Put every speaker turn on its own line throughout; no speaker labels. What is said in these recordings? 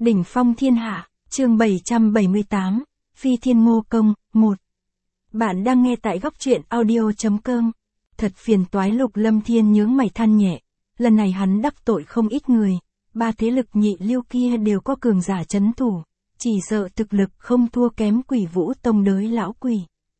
Đỉnh phong thiên hạ, chương 778, Phi Thiên Ngô Công, 1. Bạn đang nghe tại góc truyện audio.com. Thật phiền toái. Lục Lâm Thiên nhướng mày than nhẹ, lần này hắn đắc tội không ít người, ba thế lực nhị lưu kia đều có cường giả trấn thủ, chỉ sợ thực lực không thua kém Quỷ Vũ Tông đới lão quỷ.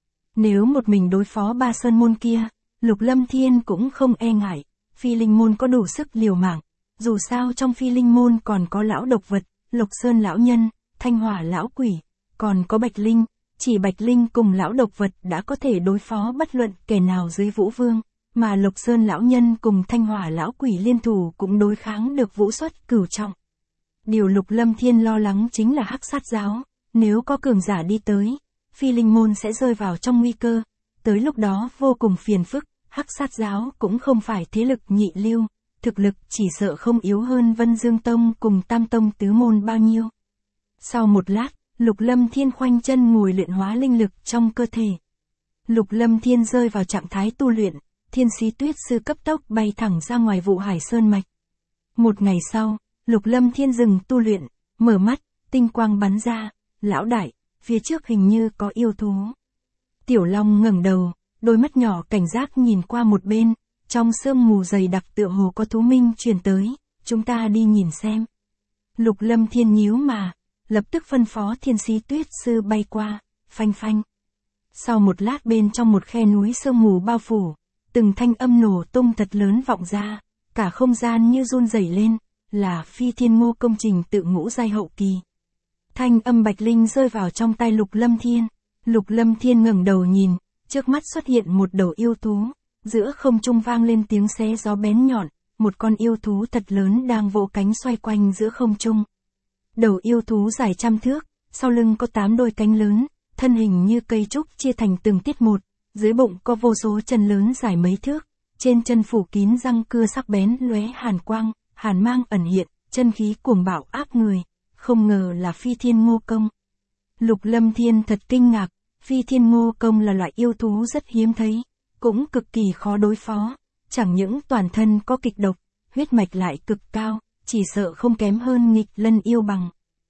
Nếu một mình đối phó ba sơn môn kia, Lục Lâm Thiên cũng không e ngại, Phi Linh môn có đủ sức liều mạng, dù sao trong Phi Linh môn còn có lão độc vật, Lục Sơn lão nhân, Thanh Hỏa lão quỷ, còn có Bạch Linh, chỉ Bạch Linh cùng lão độc vật đã có thể đối phó bất luận kẻ nào dưới Vũ Vương, mà Lục Sơn lão nhân cùng Thanh Hỏa lão quỷ liên thủ cũng đối kháng được Vũ Xuất cửu trọng. Điều Lục Lâm Thiên lo lắng chính là Hắc Sát giáo, nếu có cường giả đi tới, Phi Linh môn sẽ rơi vào trong nguy cơ, tới lúc đó vô cùng phiền phức. Hắc Sát giáo cũng không phải thế lực nhị lưu, thực lực chỉ sợ không yếu hơn Vân Dương Tông cùng Tam Tông tứ môn bao nhiêu. Sau một lát, Lục Lâm Thiên khoanh chân ngồi luyện hóa linh lực trong cơ thể. Lục Lâm Thiên rơi vào trạng thái tu luyện, Thiên Sĩ Tuyết Sư cấp tốc bay thẳng ra ngoài Vụ Hải Sơn mạch. Một ngày sau, Lục Lâm Thiên dừng tu luyện, mở mắt, tinh quang bắn ra, lão đại, phía trước hình như có yêu thú. Tiểu Long ngẩng đầu, đôi mắt nhỏ cảnh giác nhìn qua một bên, trong sương mù dày đặc tựa hồ có thú minh truyền tới, chúng ta đi nhìn xem. Lục Lâm Thiên nhíu mà, lập tức phân phó Thiên Sĩ Tuyết Sư bay qua, phanh phanh. Sau một lát bên trong một khe núi sương mù bao phủ, từng thanh âm nổ tung thật lớn vọng ra, cả không gian như run rẩy lên, là Phi Thiên Ngô công trình tự ngũ giai hậu kỳ. Thanh âm Bạch Linh rơi vào trong tai Lục Lâm Thiên, Lục Lâm Thiên ngẩng đầu nhìn, trước mắt xuất hiện một đầu yêu thú, giữa không trung vang lên tiếng xé gió bén nhọn, một con yêu thú thật lớn đang vỗ cánh xoay quanh giữa không trung. Đầu yêu thú dài trăm thước, sau lưng có 8 đôi cánh lớn, thân hình như cây trúc chia thành từng tiết một, dưới bụng có vô số chân lớn dài mấy thước, trên chân phủ kín răng cưa sắc bén lóe hàn quang, hàn mang ẩn hiện, chân khí cuồng bạo áp người, không ngờ là Phi Thiên Ngô Công. Lục Lâm Thiên thật kinh ngạc, Phi Thiên Ngô Công là loại yêu thú rất hiếm thấy, cũng cực kỳ khó đối phó, chẳng những toàn thân có kịch độc, huyết mạch lại cực cao, chỉ sợ không kém hơn Nghịch Lân yêu bằng.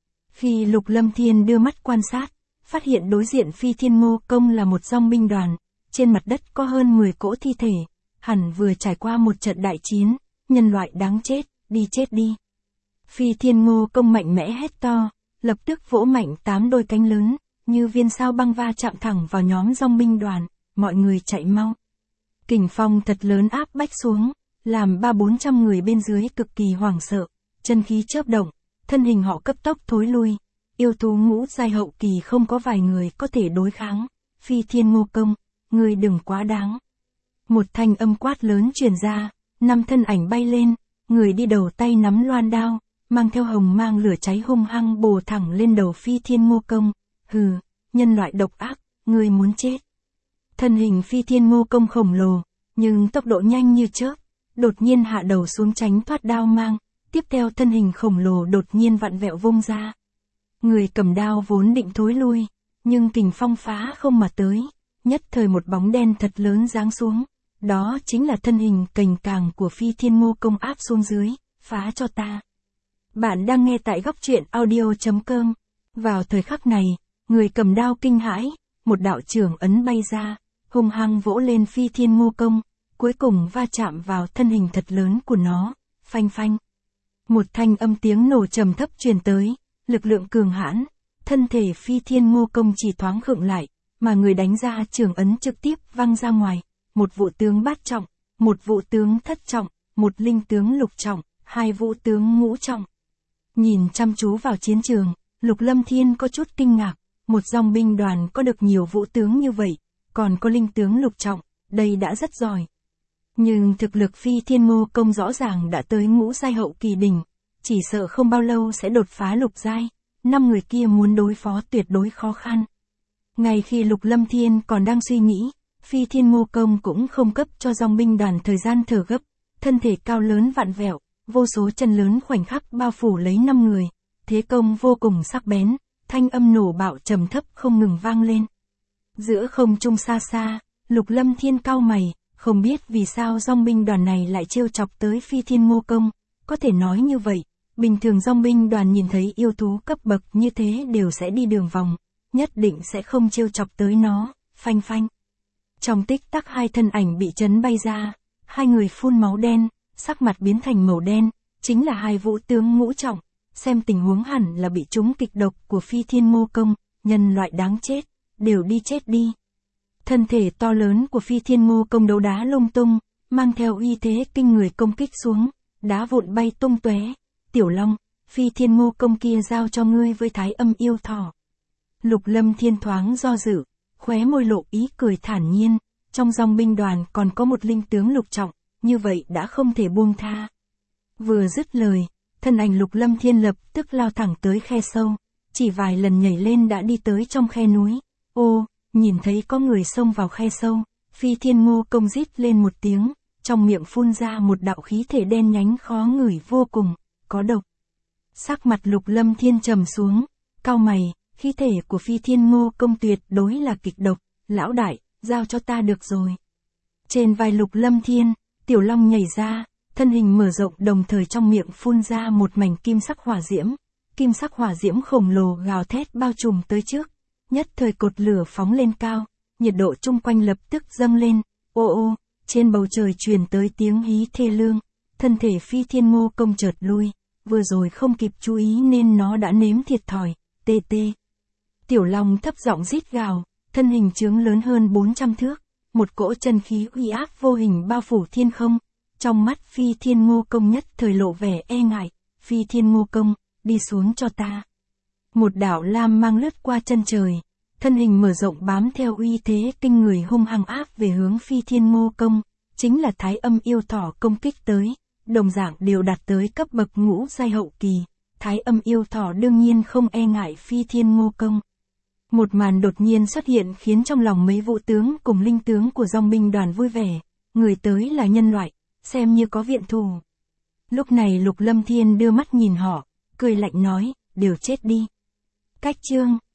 Khi Lục Lâm Thiên đưa mắt quan sát, phát hiện đối diện Phi Thiên Ngô Công là một dòng binh đoàn, trên mặt đất có hơn 10 cỗ thi thể, hẳn vừa trải qua một trận đại chiến, nhân loại đáng chết, đi chết đi. Phi Thiên Ngô Công mạnh mẽ hét to, lập tức vỗ mạnh 8 đôi cánh lớn, như viên sao băng va chạm thẳng vào nhóm dòng binh đoàn, mọi người chạy mau. Kình phong thật lớn áp bách xuống, làm 300-400 người bên dưới cực kỳ hoảng sợ, chân khí chớp động, thân hình họ cấp tốc thối lui, yêu thú ngũ giai hậu kỳ không có vài người có thể đối kháng. Phi Thiên Ngô Công, ngươi đừng quá đáng. Một thanh âm quát lớn truyền ra, 5 thân ảnh bay lên, người đi đầu tay nắm loan đao, mang theo hồng mang lửa cháy hung hăng bổ thẳng lên đầu Phi Thiên Ngô Công. Hừ, nhân loại độc ác, ngươi muốn chết. Thân hình Phi Thiên Ngô Công khổng lồ, nhưng tốc độ nhanh như chớp, đột nhiên hạ đầu xuống tránh thoát đao mang, tiếp theo thân hình khổng lồ đột nhiên vặn vẹo vung ra. Người cầm đao vốn định thối lui, nhưng kình phong phá không mà tới, nhất thời một bóng đen thật lớn giáng xuống, đó chính là thân hình cành càng của Phi Thiên Ngô Công áp xuống dưới, phá cho ta. Bạn đang nghe tại góc truyện audio.com. Vào thời khắc này, người cầm đao kinh hãi, một đạo chưởng ấn bay ra, hung hăng vỗ lên Phi Thiên Ngô Công, cuối cùng va chạm vào thân hình thật lớn của nó, phanh phanh. Một thanh âm tiếng nổ trầm thấp truyền tới, lực lượng cường hãn, thân thể Phi Thiên Ngô Công chỉ thoáng khựng lại, mà người đánh ra chưởng ấn trực tiếp văng ra ngoài, một vũ tướng bát trọng, một vũ tướng thất trọng, một linh tướng lục trọng, 2 vũ tướng ngũ trọng. Nhìn chăm chú vào chiến trường, Lục Lâm Thiên có chút kinh ngạc, một dòng binh đoàn có được nhiều vũ tướng như vậy, còn có linh tướng lục trọng, đây đã rất giỏi. Nhưng thực lực Phi Thiên Ngô Công rõ ràng đã tới ngũ giai hậu kỳ đỉnh, chỉ sợ không bao lâu sẽ đột phá lục giai, 5 người kia muốn đối phó tuyệt đối khó khăn. Ngay khi Lục Lâm Thiên còn đang suy nghĩ, Phi Thiên Ngô Công cũng không cấp cho dòng binh đoàn thời gian thở gấp, thân thể cao lớn vặn vẹo, vô số chân lớn khoảnh khắc bao phủ lấy 5 người, thế công vô cùng sắc bén, thanh âm nổ bạo trầm thấp không ngừng vang lên. Giữa không trung xa xa, Lục Lâm Thiên cau mày, không biết vì sao dòng binh đoàn này lại trêu chọc tới Phi Thiên Ngô Công, có thể nói như vậy, Bình thường dòng binh đoàn nhìn thấy yêu thú cấp bậc như thế đều sẽ đi đường vòng, nhất định sẽ không trêu chọc tới nó, phanh phanh. Trong tích tắc hai thân ảnh bị chấn bay ra, hai người phun máu đen, sắc mặt biến thành màu đen, chính là hai vũ tướng ngũ trọng, xem tình huống hẳn là bị trúng kịch độc của Phi Thiên Ngô Công, nhân loại đáng chết, đều đi chết đi. Thân thể to lớn của Phi Thiên Ngô Công đấu đá lung tung, mang theo uy thế kinh người công kích xuống, đá vụn bay tung tóe. Tiểu Long, Phi Thiên Ngô Công kia giao cho ngươi với Thái Âm yêu thỏ. Lục Lâm Thiên thoáng do dự, khóe môi lộ ý cười thản nhiên, trong dòng binh đoàn còn có một linh tướng lục trọng, như vậy đã không thể buông tha. Vừa dứt lời, thân ảnh Lục Lâm Thiên lập tức lao thẳng tới khe sâu, chỉ vài lần nhảy lên đã đi tới trong khe núi. Ô, nhìn thấy có người xông vào khe sâu, Phi Thiên Ngô Công rít lên một tiếng, trong miệng phun ra một đạo khí thể đen nhánh khó ngửi vô cùng, có độc. Sắc mặt Lục Lâm Thiên trầm xuống, cau mày, khí thể của Phi Thiên Ngô Công tuyệt đối là kịch độc, lão đại, giao cho ta được rồi. Trên vai Lục Lâm Thiên, Tiểu Long nhảy ra, thân hình mở rộng đồng thời trong miệng phun ra một mảnh kim sắc hỏa diễm khổng lồ gào thét bao trùm tới trước, nhất thời cột lửa phóng lên cao, nhiệt độ chung quanh lập tức dâng lên, ô ô, trên bầu trời truyền tới tiếng hí thê lương, thân thể Phi Thiên Ngô Công chợt lui, vừa rồi không kịp chú ý nên nó đã nếm thiệt thòi, tê tê. Tiểu Long thấp giọng rít gào, thân hình trướng lớn hơn 400 thước, một cỗ chân khí uy áp vô hình bao phủ thiên không, trong mắt Phi Thiên Ngô Công nhất thời lộ vẻ e ngại, Phi Thiên Ngô Công, đi xuống cho ta. Một đạo lam mang lướt qua chân trời, thân hình mở rộng bám theo uy thế kinh người hung hăng áp về hướng Phi Thiên Ngô Công, chính là Thái Âm yêu thỏ công kích tới, đồng dạng đều đạt tới cấp bậc ngũ giai hậu kỳ, Thái Âm yêu thỏ đương nhiên không e ngại Phi Thiên Ngô Công. Một màn đột nhiên xuất hiện khiến trong lòng mấy vũ tướng cùng linh tướng của dòng binh đoàn vui vẻ, người tới là nhân loại, xem như có viện thù. Lúc này Lục Lâm Thiên đưa mắt nhìn họ, cười lạnh nói, đều chết đi. Cách chương